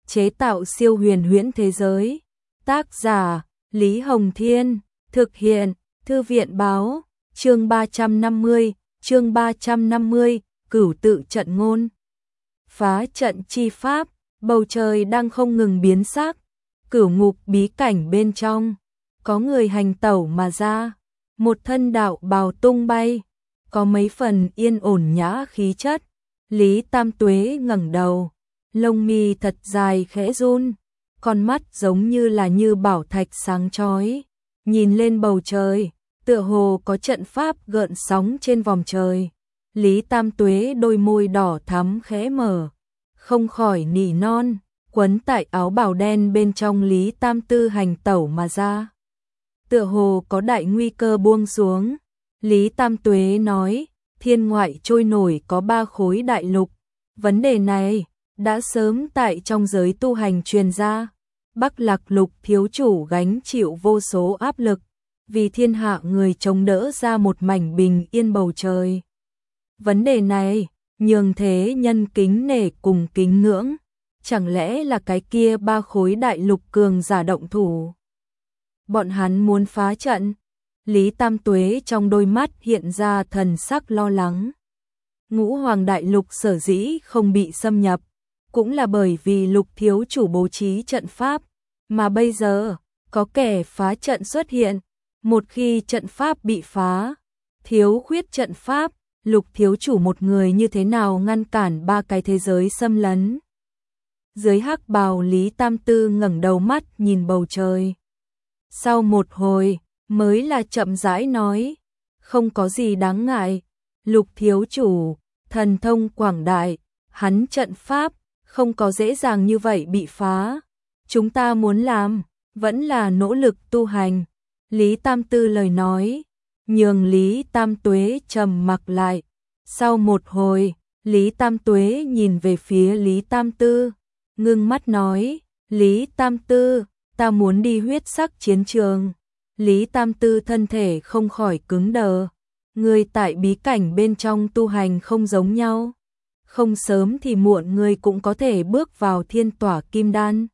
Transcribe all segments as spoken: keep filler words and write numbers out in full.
chế tạo siêu huyền huyễn thế giới. Tác giả Lý Hồng Thiên, thực hiện Thư viện Báo, chương ba trăm năm mươi, chương ba trăm năm mươi, Cửu tự trận ngôn. Phá trận chi pháp, bầu trời đang không ngừng biến sắc, cửu ngục bí cảnh bên trong, có người hành tẩu mà ra, một thân đạo bào tung bay, có mấy phần yên ổn nhã khí chất. Lý Tam Tuế ngẩng đầu, lông mi thật dài khẽ run, con mắt giống như là như bảo thạch sáng chói, nhìn lên bầu trời, tựa hồ có trận pháp gợn sóng trên vòm trời. Lý Tam Tuế đôi môi đỏ thắm khẽ mở, không khỏi nỉ non, quấn tại áo bào đen bên trong Lý Tam Tư hành tẩu mà ra. Tựa hồ có đại nguy cơ buông xuống. Lý Tam Tuế nói, thiên ngoại trôi nổi có ba khối đại lục. Vấn đề này đã sớm tại trong giới tu hành truyền ra. Bắc Lạc Lục thiếu chủ gánh chịu vô số áp lực, vì thiên hạ người chống đỡ ra một mảnh bình yên bầu trời. Vấn đề này nhường thế nhân kính nể cùng kính ngưỡng, chẳng lẽ là cái kia ba khối đại lục cường giả động thủ? Bọn hắn muốn phá trận. Lý Tam Tuế trong đôi mắt hiện ra thần sắc lo lắng. Ngũ Hoàng đại lục sở dĩ không bị xâm nhập, cũng là bởi vì Lục thiếu chủ bố trí trận pháp, mà bây giờ có kẻ phá trận xuất hiện. Một khi trận pháp bị phá, thiếu khuyết trận pháp, Lục thiếu chủ một người như thế nào ngăn cản ba cái thế giới xâm lấn? Dưới hắc bào Lý Tam Tư ngẩng đầu mắt nhìn bầu trời. Sau một hồi, mới là chậm rãi nói, không có gì đáng ngại, Lục thiếu chủ, thần thông quảng đại, hắn trận pháp, không có dễ dàng như vậy bị phá. Chúng ta muốn làm, vẫn là nỗ lực tu hành. Lý Tam Tư lời nói, nhường Lý Tam Tuế trầm mặc lại. Sau một hồi, Lý Tam Tuế nhìn về phía Lý Tam Tư, ngưng mắt nói, Lý Tam Tư, ta muốn đi huyết sắc chiến trường. Lý Tam Tư thân thể không khỏi cứng đờ. Người tại bí cảnh bên trong tu hành không giống nhau. Không sớm thì muộn người cũng có thể bước vào thiên tỏa kim đan.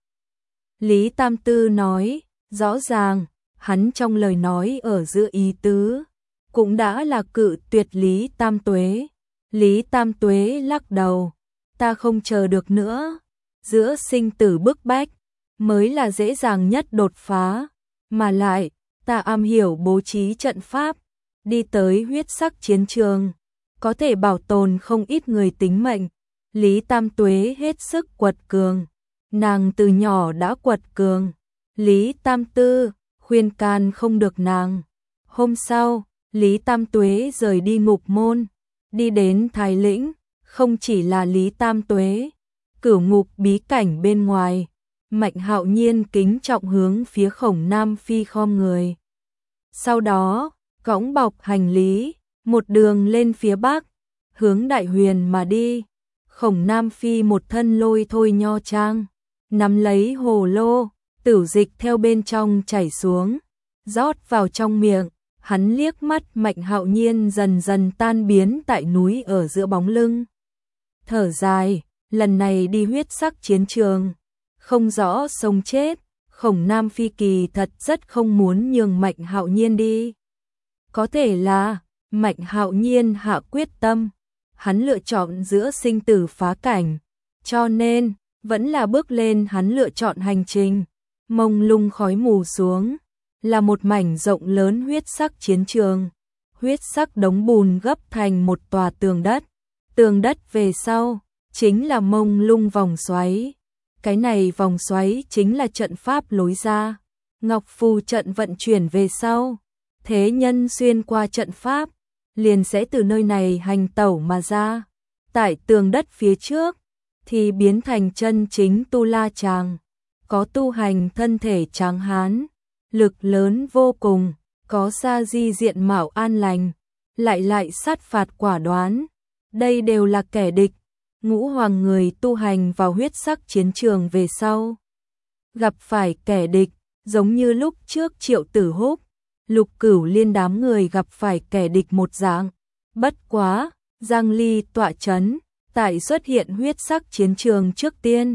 Lý Tam Tư nói, rõ ràng, hắn trong lời nói ở giữa ý tứ, cũng đã là cự tuyệt Lý Tam Tuế. Lý Tam Tuế lắc đầu, ta không chờ được nữa. Giữa sinh tử bức bách, mới là dễ dàng nhất đột phá. Mà lại, ta am hiểu bố trí trận pháp, đi tới huyết sắc chiến trường, có thể bảo tồn không ít người tính mệnh. Lý Tam Tuế hết sức quật cường, nàng từ nhỏ đã quật cường. Lý Tam Tư khuyên can không được nàng. Hôm sau, Lý Tam Tuế rời đi ngục môn, đi đến Thái Lĩnh. Không chỉ là Lý Tam Tuế, cửu ngục bí cảnh bên ngoài, Mạnh Hạo Nhiên kính trọng hướng phía Khổng Nam Phi khom người. Sau đó, cõng bọc hành lý, một đường lên phía bắc, hướng Đại Huyền mà đi. Khổng Nam Phi một thân lôi thôi nho trang, nắm lấy hồ lô, tử dịch theo bên trong chảy xuống, rót vào trong miệng. Hắn liếc mắt Mạnh Hạo Nhiên dần dần tan biến tại núi ở giữa bóng lưng. Thở dài, lần này đi huyết sắc chiến trường, không rõ sống chết. Khổng Nam Phi kỳ thật rất không muốn nhường Mạnh Hạo Nhiên đi. Có thể là Mạnh Hạo Nhiên hạ quyết tâm, hắn lựa chọn giữa sinh tử phá cảnh, cho nên vẫn là bước lên hắn lựa chọn hành trình. Mông lung khói mù xuống, là một mảnh rộng lớn huyết sắc chiến trường. Huyết sắc đống bùn gấp thành một tòa tường đất. Tường đất về sau, chính là mông lung vòng xoáy. Cái này vòng xoáy chính là trận pháp lối ra. Ngọc phù trận vận chuyển về sau, thế nhân xuyên qua trận pháp, liền sẽ từ nơi này hành tẩu mà ra. Tại tường đất phía trước, thì biến thành chân chính tu la chàng. Có tu hành thân thể tráng hán, lực lớn vô cùng, có sa di diện mạo an lành, lại lại sát phạt quả đoán. Đây đều là kẻ địch. Ngũ Hoàng người tu hành vào huyết sắc chiến trường về sau, gặp phải kẻ địch, giống như lúc trước Triệu Tử Húc, Lục Cửu Liên đám người gặp phải kẻ địch một dạng. Bất quá, Giang Ly tọa chấn, tại xuất hiện huyết sắc chiến trường trước tiên,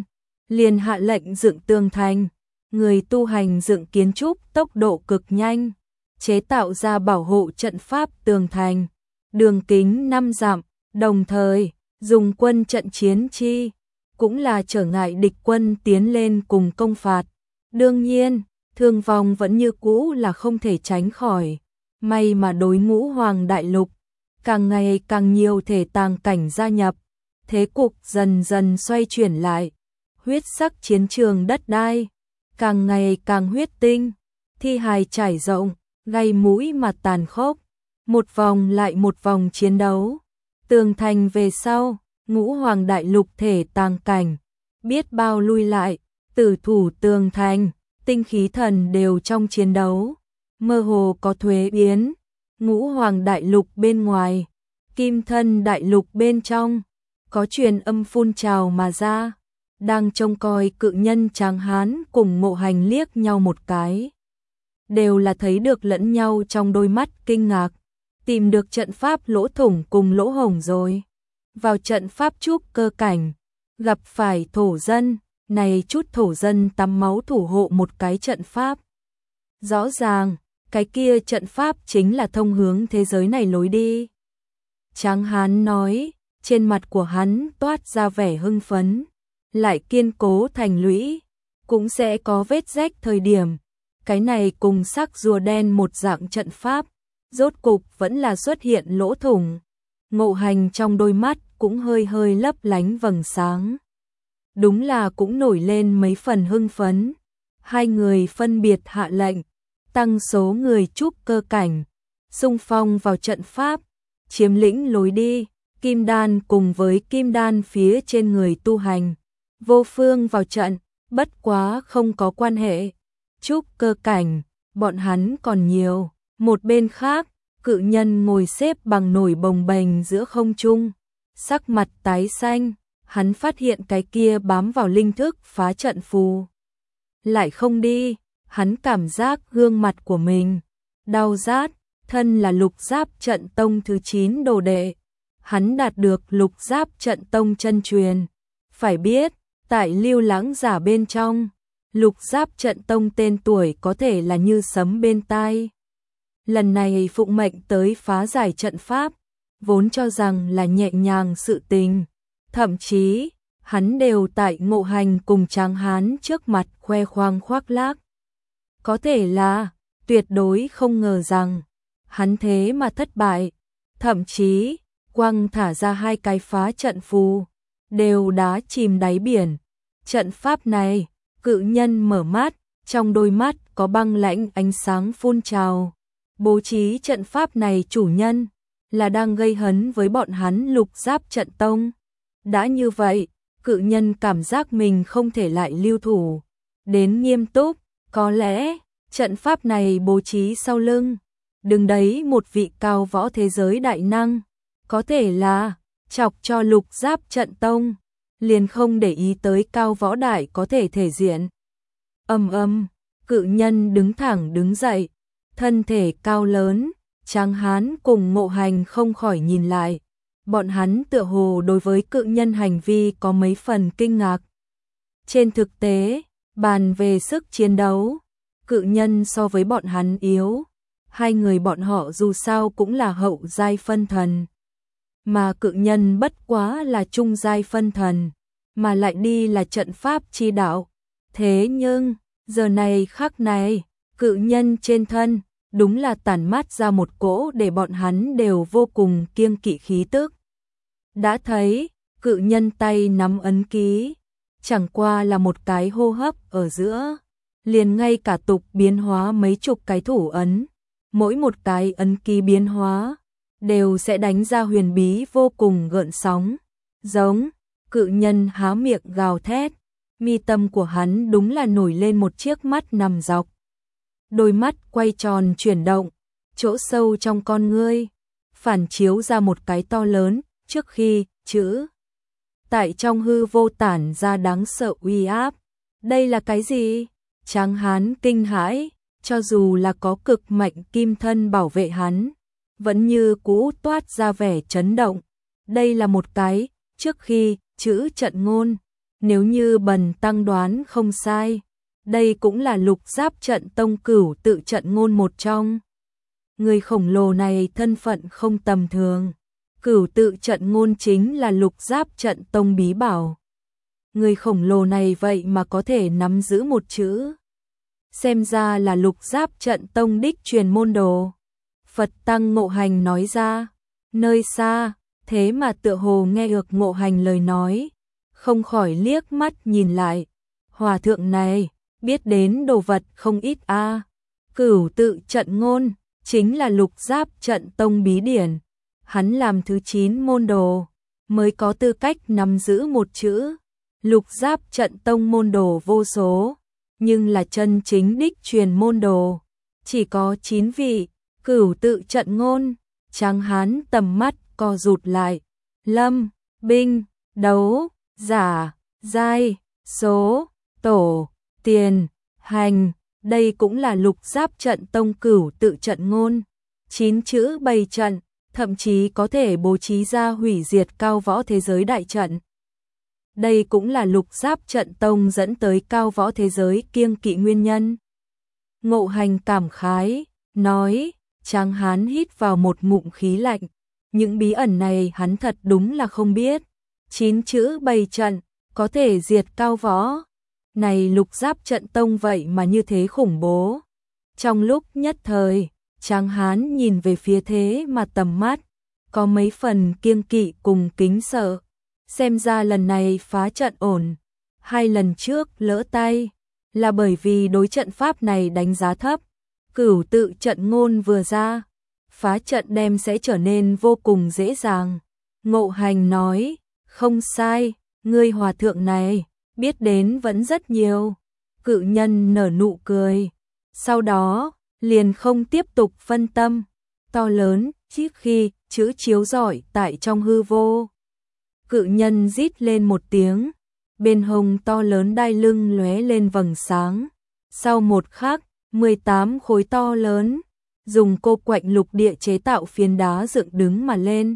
liền hạ lệnh dựng tường thành, người tu hành dựng kiến trúc tốc độ cực nhanh, chế tạo ra bảo hộ trận pháp tường thành, đường kính năm dặm, đồng thời dùng quân trận chiến chi, cũng là trở ngại địch quân tiến lên cùng công phạt. Đương nhiên, thương vong vẫn như cũ là không thể tránh khỏi, may mà đối Ngũ Hoàng Đại Lục, càng ngày càng nhiều thể tàng cảnh gia nhập, thế cục dần dần xoay chuyển lại, huyết sắc chiến trường đất đai, càng ngày càng huyết tinh, thi hài trải rộng, gây mũi mà tàn khốc, một vòng lại một vòng chiến đấu. Tường thành về sau, Ngũ Hoàng Đại Lục thể tàng cảnh, biết bao lui lại, tử thủ tường thành, tinh khí thần đều trong chiến đấu, mơ hồ có thuế biến. Ngũ Hoàng Đại Lục bên ngoài, Kim Thân Đại Lục bên trong, có truyền âm phun trào mà ra, đang trông coi cự nhân Tráng Hán cùng Ngộ Hành liếc nhau một cái. Đều là thấy được lẫn nhau trong đôi mắt kinh ngạc, tìm được trận pháp lỗ thủng cùng lỗ hổng rồi. Vào trận pháp trúc cơ cảnh, gặp phải thổ dân, này chút thổ dân tắm máu thủ hộ một cái trận pháp. Rõ ràng, cái kia trận pháp chính là thông hướng thế giới này lối đi. Tráng Hán nói, trên mặt của hắn toát ra vẻ hưng phấn, lại kiên cố thành lũy, cũng sẽ có vết rách thời điểm. Cái này cùng sắc rùa đen một dạng trận pháp, rốt cục vẫn là xuất hiện lỗ thủng. Ngộ Hành trong đôi mắt cũng hơi hơi lấp lánh vầng sáng. Đúng là cũng nổi lên mấy phần hưng phấn. Hai người phân biệt hạ lệnh, tăng số người trúc cơ cảnh, xung phong vào trận pháp, chiếm lĩnh lối đi, kim đan cùng với kim đan phía trên người tu hành. Vô phương vào trận, bất quá không có quan hệ. Trúc cơ cảnh, bọn hắn còn nhiều. Một bên khác, cự nhân ngồi xếp bằng nổi bồng bềnh giữa không trung, sắc mặt tái xanh, hắn phát hiện cái kia bám vào linh thức phá trận phù. Lại không đi, hắn cảm giác gương mặt của mình đau rát, thân là Lục Giáp Trận Tông thứ chín đồ đệ. Hắn đạt được Lục Giáp Trận Tông chân truyền. Phải biết, tại Lưu Lãng Giả bên trong, Lục Giáp Trận Tông tên tuổi có thể là như sấm bên tai. Lần này phụng mệnh tới phá giải trận pháp, vốn cho rằng là nhẹ nhàng sự tình. Thậm chí, hắn đều tại Ngộ Hành cùng Tráng Hán trước mặt khoe khoang khoác lác. Có thể là, tuyệt đối không ngờ rằng, hắn thế mà thất bại. Thậm chí, quăng thả ra hai cái phá trận phù, đều đá chìm đáy biển. Trận pháp này, cự nhân mở mắt, trong đôi mắt có băng lãnh ánh sáng phun trào. Bố trí trận pháp này chủ nhân, là đang gây hấn với bọn hắn Lục Giáp Trận Tông. Đã như vậy, cự nhân cảm giác mình không thể lại lưu thủ. Đến nghiêm túc, có lẽ, trận pháp này bố trí sau lưng. Đừng đấy một vị cao võ thế giới đại năng. Có thể là, chọc cho Lục Giáp Trận Tông. Liền không để ý tới cao võ đại có thể thể diện. Ầm ầm, cự nhân đứng thẳng đứng dậy. Thân thể cao lớn, Tráng Hán cùng Ngộ Hành không khỏi nhìn lại. Bọn hắn tựa hồ đối với cự nhân hành vi có mấy phần kinh ngạc. Trên thực tế, bàn về sức chiến đấu, cự nhân so với bọn hắn yếu. Hai người bọn họ dù sao cũng là hậu giai phân thần. Mà cự nhân bất quá là trung giai phân thần, mà lại đi là trận pháp chi đạo. Thế nhưng, giờ này khắc này, cự nhân trên thân, đúng là tản mát ra một cỗ để bọn hắn đều vô cùng kiêng kỵ khí tức. Đã thấy, cự nhân tay nắm ấn ký, chẳng qua là một cái hô hấp ở giữa, liền ngay cả tục biến hóa mấy chục cái thủ ấn, mỗi một cái ấn ký biến hóa, đều sẽ đánh ra huyền bí vô cùng gợn sóng. Giống, cự nhân há miệng gào thét, mi tâm của hắn đúng là nổi lên một chiếc mắt nằm dọc. Đôi mắt quay tròn chuyển động, chỗ sâu trong con ngươi, phản chiếu ra một cái to lớn, trước khi, chữ. Tại trong hư vô tản ra đáng sợ uy áp. Đây là cái gì? Tráng Hán kinh hãi, cho dù là có cực mạnh kim thân bảo vệ hắn, vẫn như cũ toát ra vẻ chấn động. Đây là một cái, trước khi, chữ trận ngôn. Nếu như bần tăng đoán không sai, đây cũng là Lục Giáp Trận Tông Cửu Tự Trận Ngôn một trong. Người khổng lồ này thân phận không tầm thường. Cửu Tự Trận Ngôn chính là Lục Giáp Trận Tông bí bảo. Người khổng lồ này vậy mà có thể nắm giữ một chữ. Xem ra là Lục Giáp Trận Tông đích truyền môn đồ. Phật Tăng Ngộ Hành nói ra. Nơi xa, thế mà tựa hồ nghe được Ngộ Hành lời nói, không khỏi liếc mắt nhìn lại. Hòa thượng này, biết đến đồ vật không ít a. À. Cửu Tự Trận Ngôn chính là Lục Giáp Trận Tông bí điển. Hắn làm thứ chín môn đồ, mới có tư cách nắm giữ một chữ. Lục Giáp Trận Tông môn đồ vô số, nhưng là chân chính đích truyền môn đồ chỉ có chín vị. Cửu Tự Trận Ngôn, Tráng Hán tầm mắt co rụt lại. Lâm, binh, đấu, giả, giai, số, tổ, tiền, hành, đây cũng là Lục Giáp Trận Tông Cửu Tự Trận Ngôn. Chín chữ bày trận, thậm chí có thể bố trí ra hủy diệt cao võ thế giới đại trận. Đây cũng là Lục Giáp Trận Tông dẫn tới cao võ thế giới kiêng kỵ nguyên nhân. Ngộ Hành cảm khái, nói, Tráng Hán hít vào một ngụm khí lạnh. Những bí ẩn này hắn thật đúng là không biết. Chín chữ bày trận, có thể diệt cao võ. Này Lục Giáp Trận Tông vậy mà như thế khủng bố. Trong lúc nhất thời, Tráng Hán nhìn về phía thế mà tầm mắt có mấy phần kiêng kỵ cùng kính sợ. Xem ra lần này phá trận ổn. Hai lần trước lỡ tay là bởi vì đối trận pháp này đánh giá thấp. Cửu Tự Trận Ngôn vừa ra, phá trận đem sẽ trở nên vô cùng dễ dàng. Ngộ Hành nói, không sai, ngươi hòa thượng này biết đến vẫn rất nhiều. Cự nhân nở nụ cười, sau đó liền không tiếp tục phân tâm. To lớn, chiếc khi chữ chiếu rọi tại trong hư vô. Cự nhân rít lên một tiếng, bên hông to lớn đai lưng lóe lên vầng sáng. Sau một khắc, mười tám khối to lớn, dùng cô quạnh lục địa chế tạo phiến đá dựng đứng mà lên.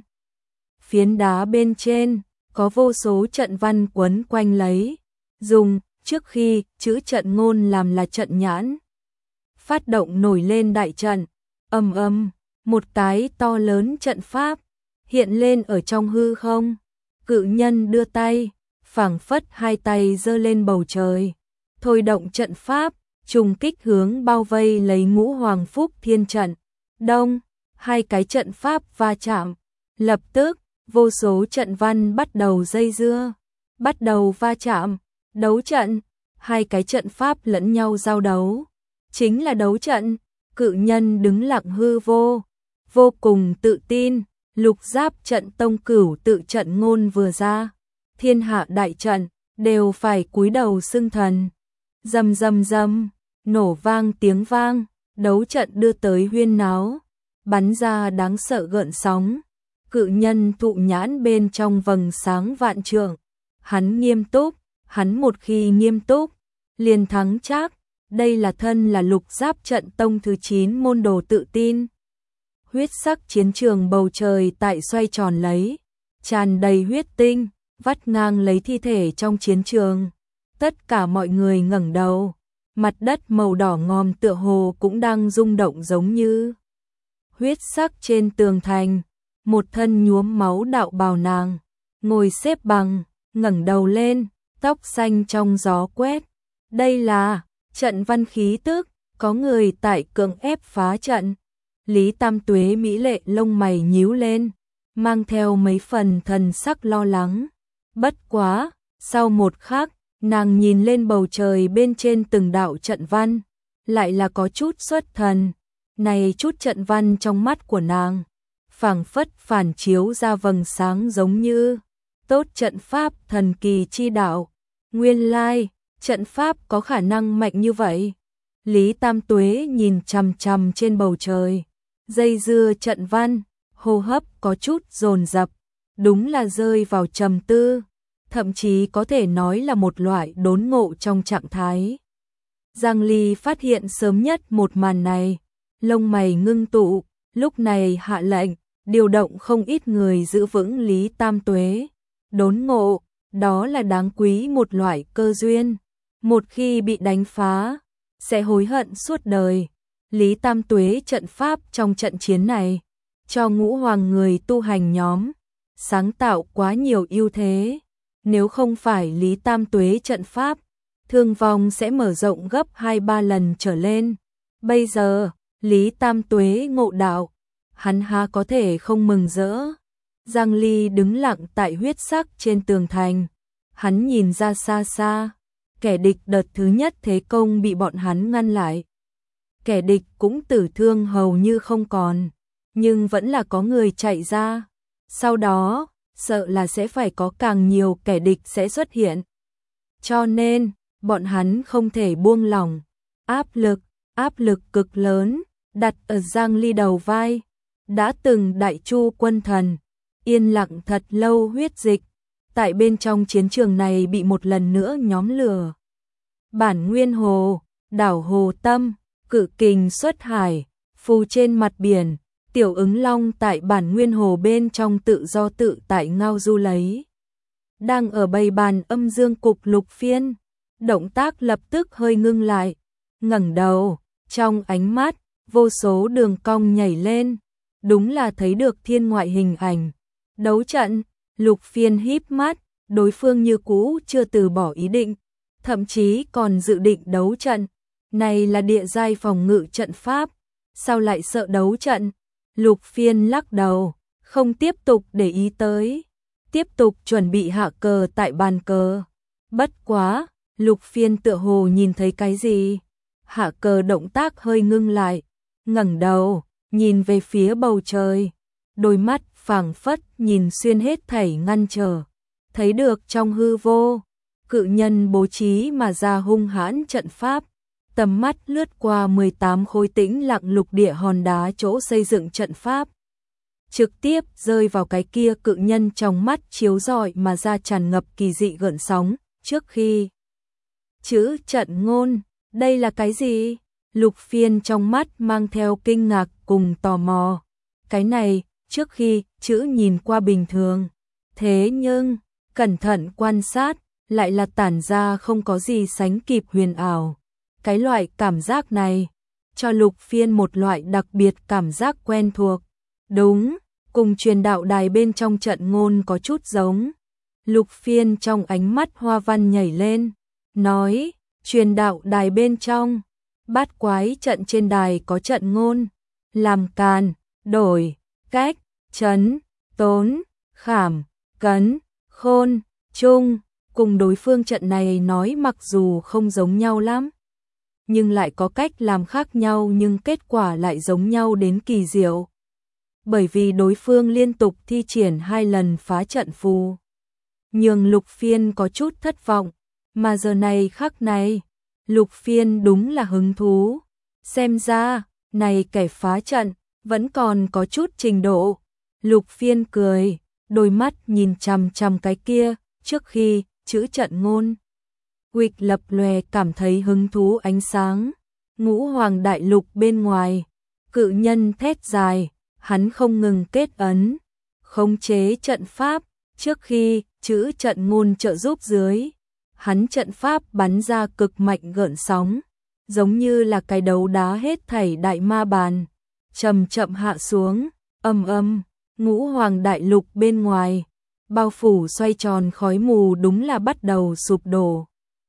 Phiến đá bên trên, có vô số trận văn quấn quanh lấy, dùng trước khi chữ trận ngôn làm là trận nhãn. Phát động nổi lên đại trận, ầm ầm, một cái to lớn trận pháp hiện lên ở trong hư không. Cự nhân đưa tay, phảng phất hai tay giơ lên bầu trời, thôi động trận pháp, trùng kích hướng bao vây lấy Ngũ Hoàng Phúc Thiên trận. Đông, hai cái trận pháp va chạm, lập tức vô số trận văn bắt đầu dây dưa, bắt đầu va chạm, đấu trận, hai cái trận pháp lẫn nhau giao đấu, chính là đấu trận. Cự nhân đứng lặng hư vô, vô cùng tự tin. Lục Giáp Trận Tông Cửu Tự Trận Ngôn vừa ra, thiên hạ đại trận đều phải cúi đầu xưng thần. Rầm rầm rầm, nổ vang tiếng vang, đấu trận đưa tới huyên náo, bắn ra đáng sợ gợn sóng. Cự nhân thụ nhãn bên trong vầng sáng vạn trượng, hắn nghiêm túc, hắn một khi nghiêm túc, liền thắng chắc. Đây là thân là Lục Giáp Trận Tông thứ chín môn đồ tự tin. Huyết sắc chiến trường bầu trời tại xoay tròn lấy, tràn đầy huyết tinh, vắt ngang lấy thi thể trong chiến trường. Tất cả mọi người ngẩng đầu, mặt đất màu đỏ ngòm tựa hồ cũng đang rung động giống như huyết sắc trên tường thành. Một thân nhuốm máu đạo bào nàng, ngồi xếp bằng, ngẩng đầu lên, tóc xanh trong gió quét. Đây là trận văn khí tức, có người tại cưỡng ép phá trận. Lý Tam Tuế mỹ lệ lông mày nhíu lên, mang theo mấy phần thần sắc lo lắng. Bất quá, sau một khắc, nàng nhìn lên bầu trời bên trên từng đạo trận văn, lại là có chút xuất thần. Này chút trận văn trong mắt của nàng, phảng phất phản chiếu ra vầng sáng giống như tốt trận pháp thần kỳ chi đạo. Nguyên lai, trận pháp có khả năng mạnh như vậy. Lý Tam Tuế nhìn chằm chằm trên bầu trời, dây dưa trận văn, hô hấp có chút dồn dập, đúng là rơi vào trầm tư, thậm chí có thể nói là một loại đốn ngộ trong trạng thái. Giang Ly phát hiện sớm nhất một màn này, lông mày ngưng tụ, lúc này hạ lệnh, điều động không ít người giữ vững Lý Tam Tuế. Đốn ngộ, đó là đáng quý một loại cơ duyên. Một khi bị đánh phá, sẽ hối hận suốt đời. Lý Tam Tuế trận pháp trong trận chiến này, cho ngũ hoàng người tu hành nhóm, sáng tạo quá nhiều ưu thế. Nếu không phải Lý Tam Tuế trận pháp, thương vong sẽ mở rộng gấp hai ba lần trở lên. Bây giờ, Lý Tam Tuế ngộ đạo, hắn há có thể không mừng rỡ. Giang Ly đứng lặng tại huyết sắc trên tường thành, hắn nhìn ra xa xa, kẻ địch đợt thứ nhất thế công bị bọn hắn ngăn lại. Kẻ địch cũng tử thương hầu như không còn, nhưng vẫn là có người chạy ra. Sau đó, sợ là sẽ phải có càng nhiều kẻ địch sẽ xuất hiện. Cho nên, bọn hắn không thể buông lỏng. Áp lực, áp lực cực lớn, đặt ở Giang Ly đầu vai. Đã từng đại chu quân thần, yên lặng thật lâu huyết dịch, tại bên trong chiến trường này bị một lần nữa nhóm lửa. Bản Nguyên Hồ, đảo Hồ Tâm, cự kình xuất hải, phù trên mặt biển, tiểu ứng long tại Bản Nguyên Hồ bên trong tự do tự tại ngao du lấy. Đang ở bầy bàn âm dương cục Lục Phiên, động tác lập tức hơi ngưng lại, ngẩng đầu, trong ánh mắt, vô số đường cong nhảy lên, đúng là thấy được thiên ngoại hình ảnh. Đấu trận, Lục Phiên híp mắt, đối phương như cũ chưa từ bỏ ý định, thậm chí còn dự định đấu trận. Này là địa giai phòng ngự trận pháp, sao lại sợ đấu trận? Lục Phiên lắc đầu, không tiếp tục để ý tới, tiếp tục chuẩn bị hạ cờ tại bàn cờ. Bất quá, Lục Phiên tựa hồ nhìn thấy cái gì, hạ cờ động tác hơi ngưng lại, ngẩng đầu, nhìn về phía bầu trời, đôi mắt phảng phất nhìn xuyên hết thảy ngăn trở, thấy được trong hư vô, cự nhân bố trí mà ra hung hãn trận pháp. Tầm mắt lướt qua mười tám khối tĩnh lặng lục địa hòn đá chỗ xây dựng trận pháp, trực tiếp rơi vào cái kia cự nhân trong mắt chiếu rọi mà ra tràn ngập kỳ dị gợn sóng. Trước khi chữ trận ngôn, đây là cái gì? Lục Phiên trong mắt mang theo kinh ngạc cùng tò mò. Cái này, trước khi chữ nhìn qua bình thường, thế nhưng cẩn thận quan sát lại là tản ra không có gì sánh kịp huyền ảo. Cái loại cảm giác này cho Lục Phiên một loại đặc biệt cảm giác quen thuộc. Đúng, cùng truyền đạo đài bên trong trận ngôn có chút giống. Lục Phiên trong ánh mắt hoa văn nhảy lên, nói, truyền đạo đài bên trong, bát quái trận trên đài có trận ngôn, làm càn, đổi, cách, trấn, tốn, khảm, cấn, khôn, trung, cùng đối phương trận này nói mặc dù không giống nhau lắm, nhưng lại có cách làm khác nhau nhưng kết quả lại giống nhau đến kỳ diệu. Bởi vì đối phương liên tục thi triển hai lần phá trận phù, nhường Lục Phiên có chút thất vọng, mà giờ này khắc này, Lục Phiên đúng là hứng thú. Xem ra, này kẻ phá trận, vẫn còn có chút trình độ. Lục Phiên cười, đôi mắt nhìn chằm chằm cái kia, trước khi chữ trận ngôn. Quịch lập lòe cảm thấy hứng thú ánh sáng. Ngũ hoàng đại lục bên ngoài, cự nhân thét dài, hắn không ngừng kết ấn, khống chế trận pháp, trước khi chữ trận ngôn trợ giúp dưới. Hắn trận pháp bắn ra cực mạnh gợn sóng, giống như là cái đấu đá hết thảy đại ma bàn, chậm chậm hạ xuống, âm âm, ngũ hoàng đại lục bên ngoài, bao phủ xoay tròn khói mù đúng là bắt đầu sụp đổ.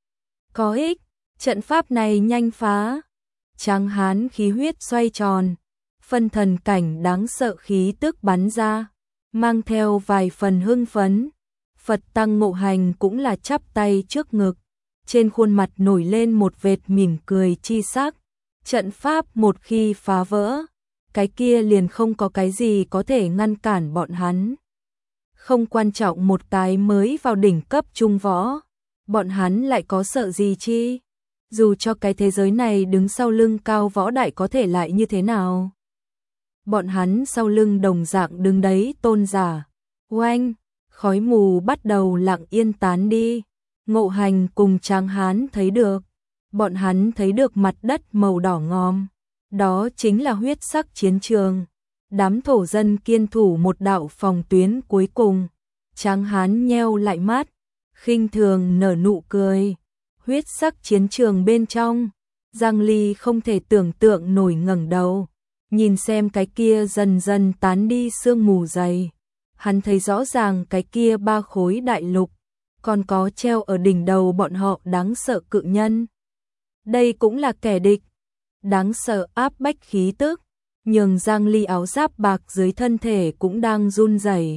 Có ích, trận pháp này nhanh phá. Tráng hán khí huyết xoay tròn, phân thần cảnh đáng sợ khí tức bắn ra, mang theo vài phần hưng phấn. Phật Tăng Ngộ Hành cũng là chắp tay trước ngực, trên khuôn mặt nổi lên một vệt mỉm cười chi sắc. Trận pháp một khi phá vỡ, cái kia liền không có cái gì có thể ngăn cản bọn hắn. Không quan trọng một cái mới vào đỉnh cấp trung võ, bọn hắn lại có sợ gì chi? Dù cho cái thế giới này đứng sau lưng cao võ đại có thể lại như thế nào? Bọn hắn sau lưng đồng dạng đứng đấy tôn giả. Oanh! Khói mù bắt đầu lặng yên tán đi. Ngộ Hành cùng Tráng Hán thấy được, bọn hắn thấy được mặt đất màu đỏ ngòm, đó chính là huyết sắc chiến trường. Đám thổ dân kiên thủ một đạo phòng tuyến cuối cùng. Tráng Hán nheo lại mắt, khinh thường nở nụ cười. Huyết sắc chiến trường bên trong, Giang Ly không thể tưởng tượng nổi ngẩng đầu, nhìn xem cái kia dần dần tán đi sương mù dày. Hắn thấy rõ ràng cái kia ba khối đại lục, còn có treo ở đỉnh đầu bọn họ đáng sợ cự nhân. Đây cũng là kẻ địch. Đáng sợ áp bách khí tức, nhường Giang Ly áo giáp bạc dưới thân thể cũng đang run rẩy.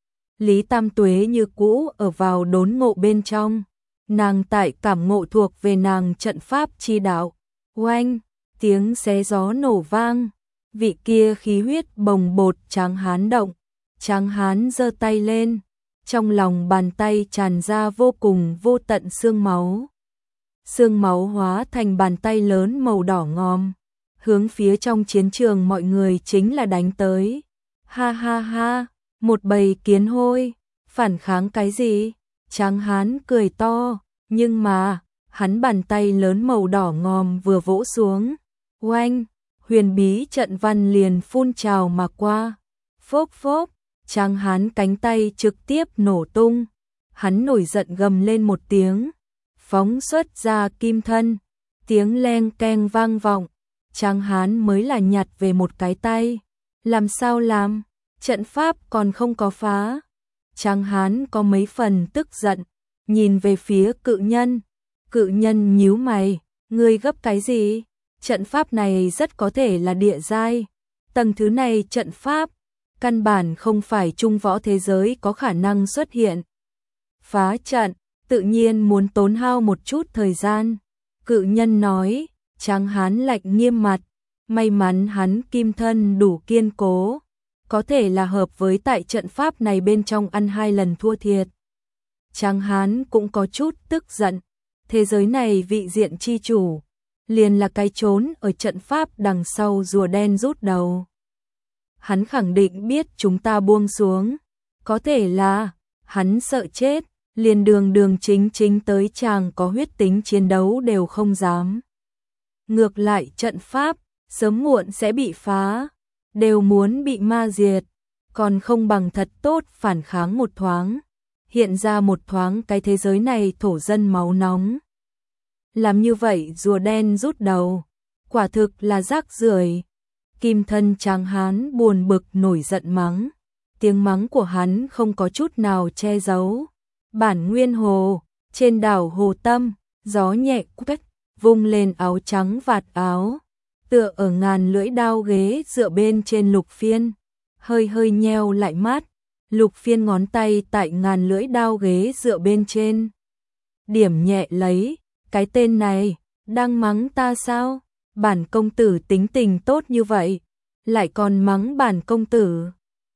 Lý Tam Tuế như cũ ở vào đốn ngộ bên trong, nàng tại cảm ngộ thuộc về nàng trận pháp chi đạo. Oanh, tiếng xé gió nổ vang, vị kia khí huyết bồng bột Tráng Hán động, Tráng Hán giơ tay lên, trong lòng bàn tay tràn ra vô cùng vô tận xương máu. Xương máu hóa thành bàn tay lớn màu đỏ ngòm, hướng phía trong chiến trường mọi người chính là đánh tới. Ha ha ha, một bầy kiến hôi, phản kháng cái gì? Tráng Hán cười to, nhưng mà, hắn bàn tay lớn màu đỏ ngòm vừa vỗ xuống. Oanh, huyền bí trận văn liền phun trào mà qua. Phốc phốc, Tráng Hán cánh tay trực tiếp nổ tung. Hắn nổi giận gầm lên một tiếng, phóng xuất ra kim thân, tiếng leng keng vang vọng. Tráng Hán mới là nhặt về một cái tay. Làm sao làm? Trận pháp còn không có phá. Tráng Hán có mấy phần tức giận, nhìn về phía cự nhân. Cự nhân nhíu mày, ngươi gấp cái gì? Trận pháp này rất có thể là địa giai. Tầng thứ này trận pháp, căn bản không phải trung võ thế giới có khả năng xuất hiện. Phá trận, tự nhiên muốn tốn hao một chút thời gian. Cự nhân nói, Tráng Hán lạnh nghiêm mặt, may mắn hắn kim thân đủ kiên cố, có thể là hợp với tại trận pháp này bên trong ăn hai lần thua thiệt. Tráng Hán cũng có chút tức giận, thế giới này vị diện chi chủ, liền là cái trốn ở trận pháp đằng sau rùa đen rút đầu. Hắn khẳng định biết chúng ta buông xuống, có thể là, hắn sợ chết, liền đường đường chính chính tới chàng có huyết tính chiến đấu đều không dám. Ngược lại trận pháp, sớm muộn sẽ bị phá, đều muốn bị ma diệt, còn không bằng thật tốt phản kháng một thoáng, hiện ra một thoáng cái thế giới này thổ dân máu nóng. Làm như vậy rùa đen rút đầu, quả thực là rác rưởi. Kim thân Tráng Hán buồn bực nổi giận mắng, tiếng mắng của hắn không có chút nào che giấu. Bản nguyên hồ, trên đảo Hồ Tâm, gió nhẹ quét, vung lên áo trắng vạt áo, tựa ở ngàn lưỡi đao ghế dựa bên trên Lục Phiên, hơi hơi nheo lại mắt. Lục Phiên ngón tay tại ngàn lưỡi đao ghế dựa bên trên, điểm nhẹ lấy, cái tên này, đang mắng ta sao? Bản công tử tính tình tốt như vậy, lại còn mắng bản công tử.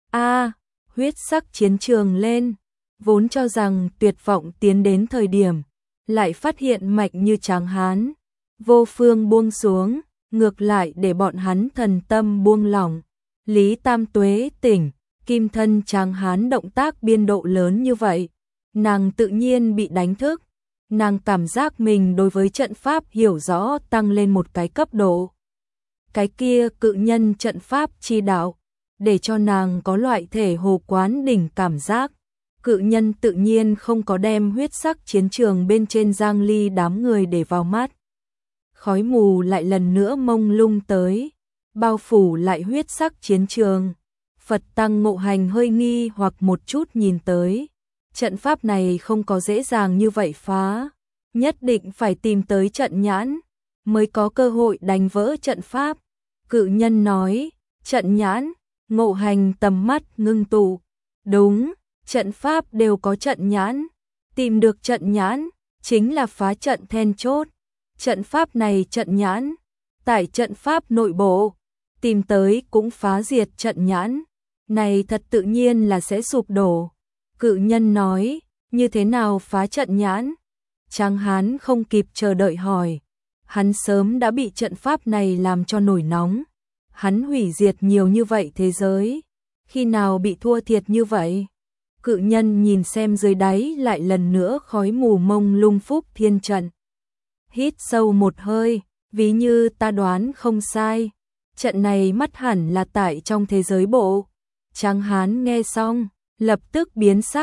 A, huyết sắc chiến trường lên, vốn cho rằng tuyệt vọng tiến đến thời điểm, lại phát hiện mạnh như Tráng Hán, vô phương buông xuống, ngược lại để bọn hắn thần tâm buông lỏng. Lý Tam Tuế tỉnh, kim thân Tráng Hán động tác biên độ lớn như vậy, nàng tự nhiên bị đánh thức. Nàng cảm giác mình đối với trận pháp hiểu rõ tăng lên một cái cấp độ. Cái kia cự nhân trận pháp chi đạo, để cho nàng có loại thể hồ quán đỉnh cảm giác. Cự nhân tự nhiên không có đem huyết sắc chiến trường bên trên Giang Ly đám người để vào mắt. Khói mù lại lần nữa mông lung tới, bao phủ lại huyết sắc chiến trường. Phật Tăng Ngộ Hành hơi nghi hoặc một chút nhìn tới. Trận pháp này không có dễ dàng như vậy phá, nhất định phải tìm tới trận nhãn, mới có cơ hội đánh vỡ trận pháp. Cự nhân nói, trận nhãn, Ngộ Hành tầm mắt ngưng tụ. Đúng, trận pháp đều có trận nhãn, tìm được trận nhãn, chính là phá trận then chốt. Trận pháp này trận nhãn, tại trận pháp nội bộ, tìm tới cũng phá diệt trận nhãn, này thật tự nhiên là sẽ sụp đổ. Cự nhân nói, như thế nào phá trận nhãn? Tráng Hán không kịp chờ đợi hỏi. Hắn sớm đã bị trận pháp này làm cho nổi nóng. Hắn hủy diệt nhiều như vậy thế giới, khi nào bị thua thiệt như vậy? Cự nhân nhìn xem dưới đáy lại lần nữa khói mù mông lung phúc thiên trận. Hít sâu một hơi, ví như ta đoán không sai. Trận này mắt hẳn là tại trong thế giới bộ. Tráng Hán nghe xong, lập tức biến sắc,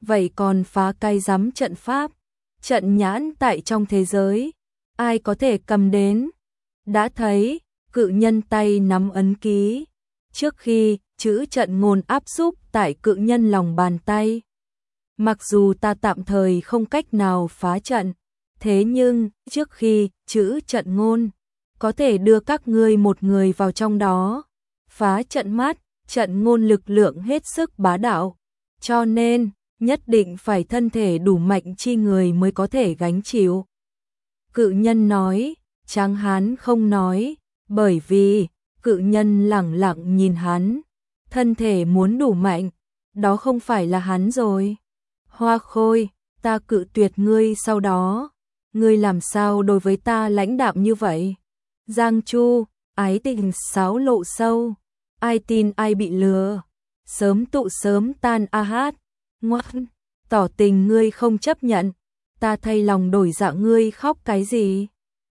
vậy còn phá cái rắm trận pháp, trận nhãn tại trong thế giới, ai có thể cầm đến? Đã thấy, cự nhân tay nắm ấn ký, trước khi chữ trận ngôn áp xúc tại cự nhân lòng bàn tay. Mặc dù ta tạm thời không cách nào phá trận, thế nhưng trước khi chữ trận ngôn có thể đưa các ngươi một người vào trong đó, phá trận mát, trận ngôn lực lượng hết sức bá đạo, cho nên nhất định phải thân thể đủ mạnh chi người mới có thể gánh chịu. Cự nhân nói, Tráng Hán không nói, bởi vì cự nhân lẳng lặng nhìn hắn, thân thể muốn đủ mạnh, đó không phải là hắn rồi. Hoa Khôi, ta cự tuyệt ngươi sau đó, ngươi làm sao đối với ta lãnh đạm như vậy? Giang Chu, ái tình xáo lộ sâu, ai tin ai bị lừa, sớm tụ sớm tan a hát, ngoan, tỏ tình ngươi không chấp nhận, ta thay lòng đổi dạ ngươi khóc cái gì?